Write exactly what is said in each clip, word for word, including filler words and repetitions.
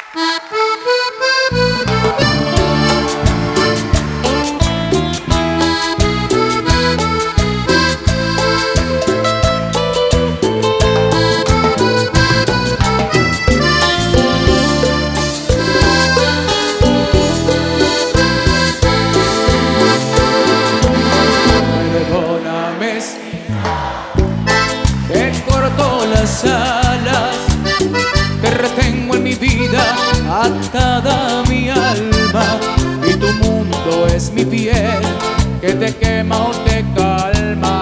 Perdóname si te corto las alas, te retengo en mi vida atada a mi alma, y tu mundo es mi piel que te quema o te calma.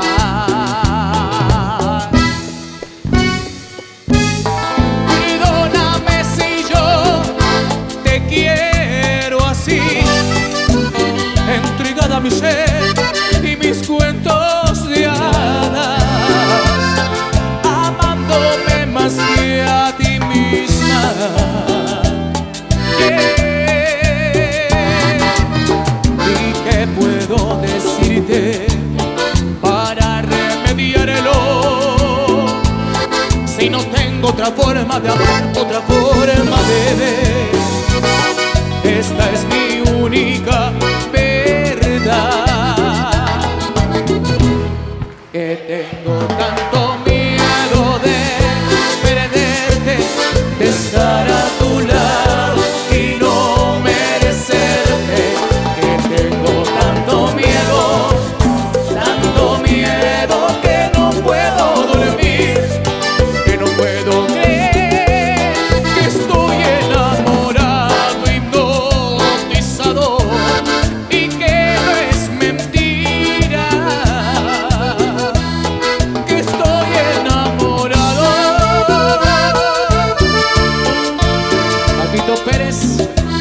Perdóname si yo te quiero así, entregada a mi ser y mis cuentos de hadas, amándome más que a ti misma. Yeah. ¿Y qué puedo decirte para remediarlo? Si no tengo otra forma de amar, otra forma de ver, esta es mi única verdad. Que tengo tanto miedo de perderte, de estar a tu lado y no merecerte. Que tengo tanto miedo, tanto miedo que no puedo dormir, que no puedo creer que estoy enamorado, hipnotizado, y que no es mentira. Pérez,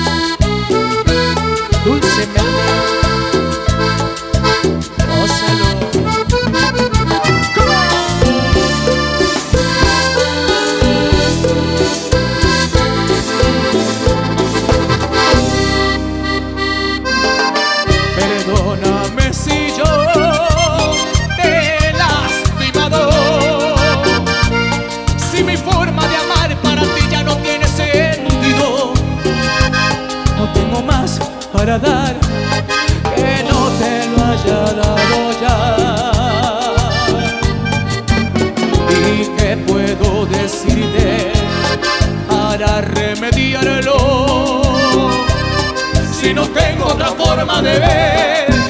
dulcemente, gózalo. Perdóname si yo te he lastimado, si mi forma de amar para ti ya no tiene sentido. No tengo más para dar que no te lo haya dado ya. ¿Y qué puedo decirte para remediarlo? Si no tengo otra forma de ver